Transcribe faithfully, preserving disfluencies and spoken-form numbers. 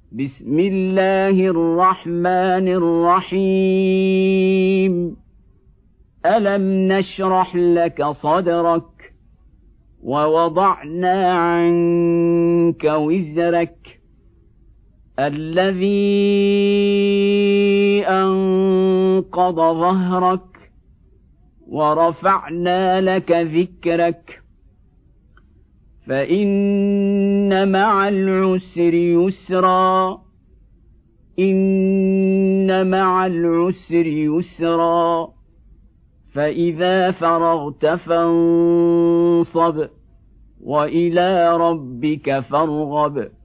بسم الله الرحمن الرحيم ألم نشرح لك صدرك ووضعنا عنك وزرك الذي أنقض ظهرك ورفعنا لك ذكرك فإن مع العسر يسرا إن مع العسر يسرا فإذا فرغت فانصب وإلى ربك فارغب